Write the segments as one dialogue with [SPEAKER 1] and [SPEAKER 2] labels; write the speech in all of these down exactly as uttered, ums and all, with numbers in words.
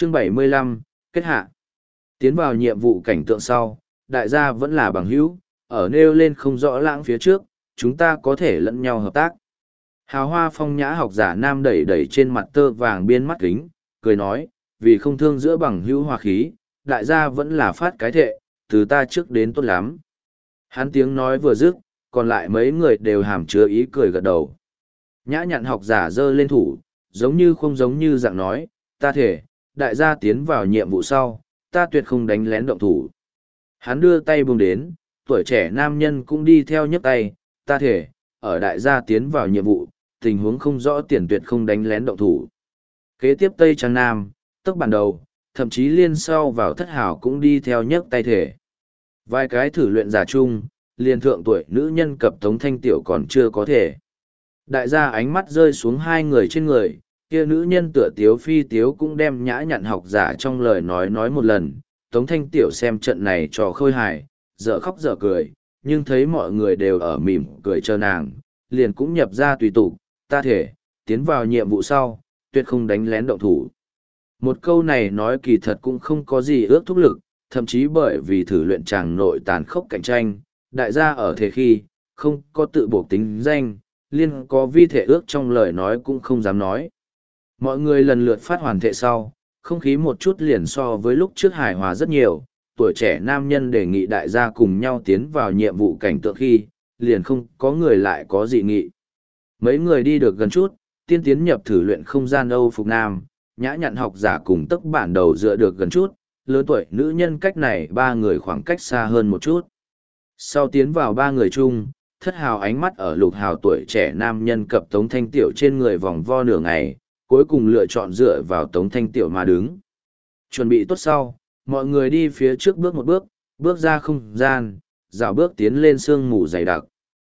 [SPEAKER 1] Chương bảy mươi lăm, kết hạ. Tiến vào nhiệm vụ cảnh tượng sau, đại gia vẫn là bằng hữu, ở nêu lên không rõ lãng phía trước, chúng ta có thể lẫn nhau hợp tác. Hào hoa phong nhã học giả nam đẩy đẩy trên mặt tơ vàng biên mắt kính, cười nói, vì không thương giữa bằng hữu hòa khí, đại gia vẫn là phát cái thệ, từ ta trước đến tốt lắm. Hắn tiếng nói vừa dứt, còn lại mấy người đều hàm chứa ý cười gật đầu. Nhã nhặn học giả giơ lên thủ, giống như không giống như dạng nói, ta thể, đại gia tiến vào nhiệm vụ sau, ta tuyệt không đánh lén động thủ. Hắn đưa tay buông đến, tuổi trẻ nam nhân cũng đi theo nhấc tay, ta thể, ở đại gia tiến vào nhiệm vụ, tình huống không rõ tiền tuyệt không đánh lén động thủ. Kế tiếp Tây Trang Nam, tức bản đầu, thậm chí liên sau vào thất hảo cũng đi theo nhấc tay thể. Vài cái thử luyện giả chung, liền thượng tuổi nữ nhân cập Tống Thanh Tiểu còn chưa có thể. Đại gia ánh mắt rơi xuống hai người trên người, kia nữ nhân tựa tiếu phi tiếu cũng đem nhã nhặn học giả trong lời nói nói một lần. Tống Thanh Tiểu xem trận này trò khôi hài, dở khóc dở cười, nhưng thấy mọi người đều ở mỉm cười chờ nàng, liền cũng nhập ra tùy tục, ta thể, tiến vào nhiệm vụ sau, tuyệt không đánh lén động thủ. Một câu này nói kỳ thật cũng không có gì ước thúc lực, thậm chí bởi vì thử luyện tràng nội tàn khốc cạnh tranh, đại gia ở thế khi, không có tự buộc tính danh, liên có vi thể ước trong lời nói cũng không dám nói. Mọi người lần lượt phát hoàn thệ sau, không khí một chút liền so với lúc trước hài hòa rất nhiều, tuổi trẻ nam nhân đề nghị đại gia cùng nhau tiến vào nhiệm vụ cảnh tượng khi, liền không có người lại có dị nghị. Mấy người đi được gần chút, tiên tiến nhập thử luyện không gian Âu Phục Nam, nhã nhặn học giả cùng tức bản đầu dựa được gần chút, lớn tuổi nữ nhân cách này ba người khoảng cách xa hơn một chút. Sau tiến vào ba người chung, thất hào ánh mắt ở lục hào tuổi trẻ nam nhân cập Tống Thanh Tiểu trên người vòng vo nửa ngày, cuối cùng lựa chọn dựa vào Tống Thanh Tiểu mà đứng. Chuẩn bị tốt sau, mọi người đi phía trước bước một bước, bước ra không gian, dạo bước tiến lên sương mù dày đặc.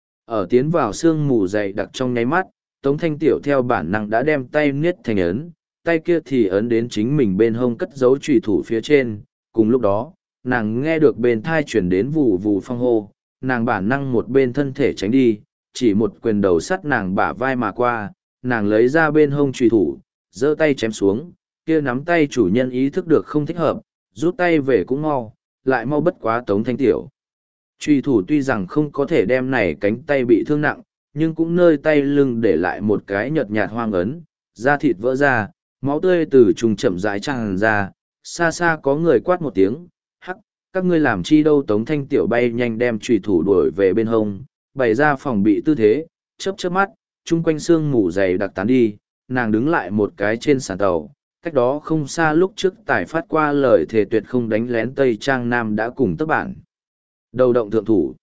[SPEAKER 1] Ở tiến vào sương mù dày đặc trong nháy mắt, Tống Thanh Tiểu theo bản năng đã đem tay niết thành ấn, tay kia thì ấn đến chính mình bên hông cất giấu trùy thủ phía trên. Cùng lúc đó, nàng nghe được bên thai chuyển đến vù vù phong hô, nàng bản năng một bên thân thể tránh đi, chỉ một quyền đầu sắt nàng bả vai mà qua, nàng lấy ra bên hông trùy thủ, giơ tay chém xuống, kia nắm tay chủ nhân ý thức được không thích hợp, rút tay về cũng mau, lại mau bất quá Tống Thanh Tiểu. Trùy thủ tuy rằng không có thể đem này cánh tay bị thương nặng, nhưng cũng nơi tay lưng để lại một cái nhợt nhạt hoang ấn, da thịt vỡ ra, máu tươi từ trùng chậm rãi tràn ra, xa xa có người quát một tiếng, hắc, các ngươi làm chi đâu. Tống Thanh Tiểu bay nhanh đem trùy thủ đuổi về bên hông, bày ra phòng bị tư thế, chớp chớp mắt, chung quanh xương mù dày đặc tán đi, nàng đứng lại một cái trên sàn tàu, cách đó không xa lúc trước tài phát qua lời thề tuyệt không đánh lén Tây Trang Nam đã cùng tất bản. Đầu động thượng thủ.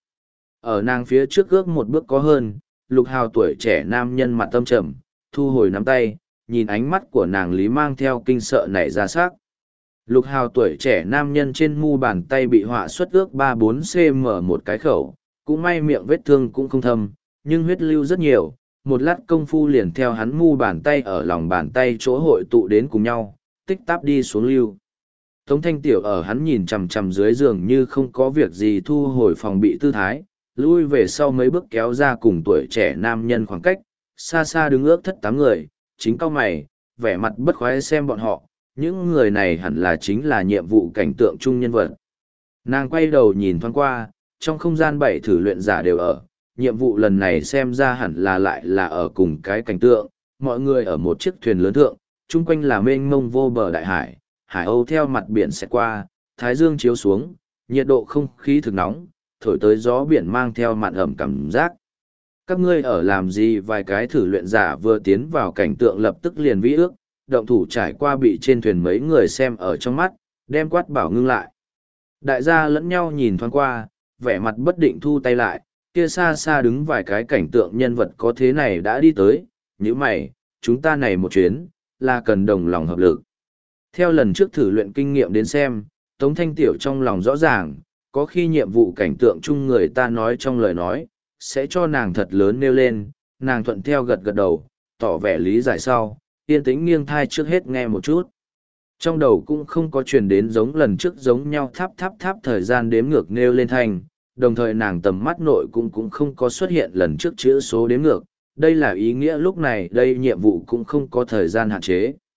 [SPEAKER 1] Ở nàng phía trước ước một bước có hơn, lục hào tuổi trẻ nam nhân mặt tâm trầm, thu hồi nắm tay, nhìn ánh mắt của nàng lý mang theo kinh sợ nảy ra sắc. Lục hào tuổi trẻ nam nhân trên mu bàn tay bị họa xuất ước ba bốn xăng ti mét một cái khẩu, cũng may miệng vết thương cũng không thâm, nhưng huyết lưu rất nhiều, một lát công phu liền theo hắn mu bàn tay ở lòng bàn tay chỗ hội tụ đến cùng nhau, tích tắp đi xuống lưu. Tống Thanh Tiểu ở hắn nhìn chằm chằm dưới giường như không có việc gì thu hồi phòng bị tư thái, lui về sau mấy bước kéo ra cùng tuổi trẻ nam nhân khoảng cách, xa xa đứng ước thất tám người, chính cao mày, vẻ mặt bất khoái xem bọn họ, những người này hẳn là chính là nhiệm vụ cảnh tượng chung nhân vật. Nàng quay đầu nhìn thoáng qua, trong không gian bảy thử luyện giả đều ở, nhiệm vụ lần này xem ra hẳn là lại là ở cùng cái cảnh tượng, mọi người ở một chiếc thuyền lớn thượng, chung quanh là mênh mông vô bờ đại hải, hải âu theo mặt biển sẽ qua, thái dương chiếu xuống, nhiệt độ không khí thực nóng, thổi tới gió biển mang theo mặn ẩm cảm giác. Các ngươi ở làm gì? Vài cái thử luyện giả vừa tiến vào cảnh tượng lập tức liền vĩ ước, động thủ trải qua bị trên thuyền mấy người xem ở trong mắt, đem quát bảo ngưng lại. Đại gia lẫn nhau nhìn thoáng qua, vẻ mặt bất định thu tay lại, kia xa xa đứng vài cái cảnh tượng nhân vật có thế này đã đi tới, như mày, chúng ta này một chuyến, là cần đồng lòng hợp lực. Theo lần trước thử luyện kinh nghiệm đến xem, Tống Thanh Tiểu trong lòng rõ ràng, có khi nhiệm vụ cảnh tượng chung người ta nói trong lời nói, sẽ cho nàng thật lớn nêu lên, nàng thuận theo gật gật đầu, tỏ vẻ lý giải sau, yên tĩnh nghiêng thai trước hết nghe một chút. Trong đầu cũng không có truyền đến giống lần trước giống nhau tháp tháp tháp thời gian đếm ngược nêu lên thành, đồng thời nàng tầm mắt nội cũng cũng không có xuất hiện lần trước chữ số đếm ngược, đây là ý nghĩa lúc này đây nhiệm vụ cũng không có thời gian hạn chế.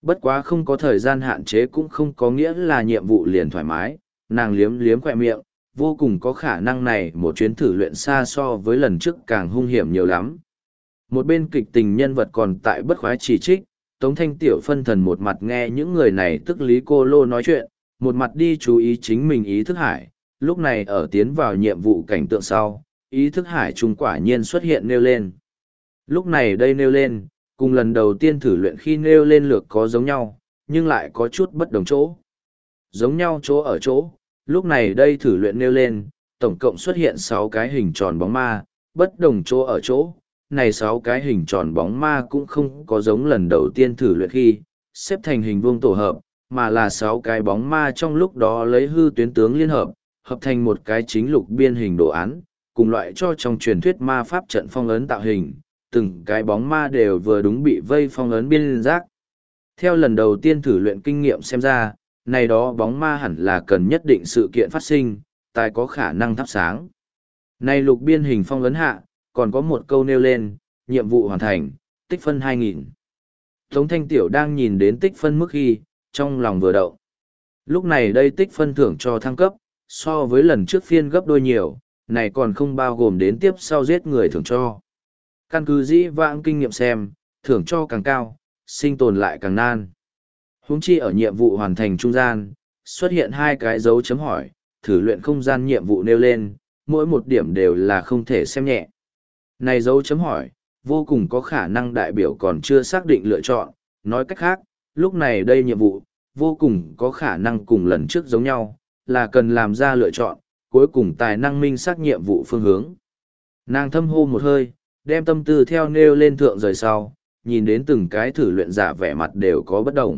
[SPEAKER 1] Bất quá không có thời gian hạn chế cũng không có nghĩa là nhiệm vụ liền thoải mái, nàng liếm liếm khỏe miệng, vô cùng có khả năng này một chuyến thử luyện xa so với lần trước càng hung hiểm nhiều lắm. Một bên kịch tình nhân vật còn tại bất khoái chỉ trích, Tống Thanh Tiểu phân thần một mặt nghe những người này tức lý cô lô nói chuyện, một mặt đi chú ý chính mình ý thức hải, lúc này ở tiến vào nhiệm vụ cảnh tượng sau, ý thức hải trung quả nhiên xuất hiện nêu lên. Lúc này đây nêu lên, cùng lần đầu tiên thử luyện khi nêu lên lược có giống nhau, nhưng lại có chút bất đồng chỗ. Giống nhau chỗ ở chỗ, lúc này đây thử luyện nêu lên, tổng cộng xuất hiện sáu cái hình tròn bóng ma, bất đồng chỗ ở chỗ, này sáu cái hình tròn bóng ma cũng không có giống lần đầu tiên thử luyện khi, xếp thành hình vuông tổ hợp, mà là sáu cái bóng ma trong lúc đó lấy hư tuyến tướng liên hợp, hợp thành một cái chính lục biên hình đồ án, cùng loại cho trong truyền thuyết ma pháp trận phong ấn tạo hình, từng cái bóng ma đều vừa đúng bị vây phong ấn biên giác. Theo lần đầu tiên thử luyện kinh nghiệm xem ra, này đó bóng ma hẳn là cần nhất định sự kiện phát sinh, tài có khả năng thắp sáng. Này lục biên hình phong ấn hạ, còn có một câu nêu lên, nhiệm vụ hoàn thành, tích phân hai nghìn. Tống Thanh Tiểu đang nhìn đến tích phân mức khi, trong lòng vừa động. Lúc này đây tích phân thưởng cho thăng cấp, so với lần trước phiên gấp đôi nhiều, này còn không bao gồm đến tiếp sau giết người thưởng cho. Căn cứ dĩ vãng kinh nghiệm xem, thưởng cho càng cao, sinh tồn lại càng nan. Huống chi ở nhiệm vụ hoàn thành trung gian, xuất hiện hai cái dấu chấm hỏi, thử luyện không gian nhiệm vụ nêu lên, mỗi một điểm đều là không thể xem nhẹ. Này dấu chấm hỏi, vô cùng có khả năng đại biểu còn chưa xác định lựa chọn, nói cách khác, lúc này đây nhiệm vụ, vô cùng có khả năng cùng lần trước giống nhau, là cần làm ra lựa chọn, cuối cùng tài năng minh xác nhiệm vụ phương hướng. Nàng thâm hô một hơi, đem tâm tư theo nêu lên thượng rời sau, nhìn đến từng cái thử luyện giả vẻ mặt đều có bất đồng.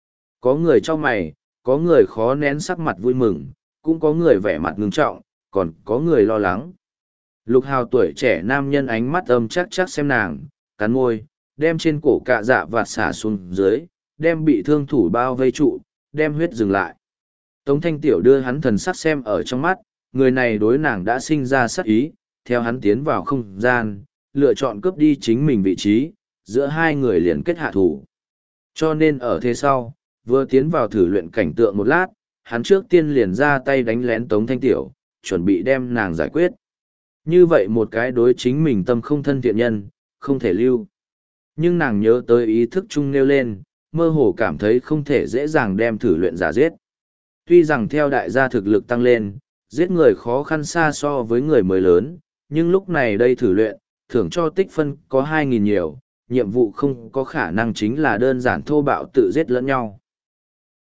[SPEAKER 1] Có người cho mày, có người khó nén sắc mặt vui mừng, cũng có người vẻ mặt ngưng trọng, còn có người lo lắng. Lục Hào tuổi trẻ nam nhân ánh mắt âm chắc chắc xem nàng, cắn môi, đem trên cổ cạ dạ vạt xả xuống dưới, đem bị thương thủ bao vây trụ, đem huyết dừng lại. Tống Thanh Tiểu đưa hắn thần sắc xem ở trong mắt, người này đối nàng đã sinh ra sát ý, theo hắn tiến vào không gian, lựa chọn cướp đi chính mình vị trí, giữa hai người liền kết hạ thủ. Cho nên ở thế sau, vừa tiến vào thử luyện cảnh tượng một lát, hắn trước tiên liền ra tay đánh lén Tống Thanh Tiểu, chuẩn bị đem nàng giải quyết. Như vậy một cái đối chính mình tâm không thân thiện nhân, không thể lưu. Nhưng nàng nhớ tới ý thức chung nêu lên, mơ hồ cảm thấy không thể dễ dàng đem thử luyện giả giết. Tuy rằng theo đại gia thực lực tăng lên, giết người khó khăn xa so với người mới lớn, nhưng lúc này đây thử luyện, thưởng cho tích phân có hai nghìn nhiều, nhiệm vụ không có khả năng chính là đơn giản thô bạo tự giết lẫn nhau.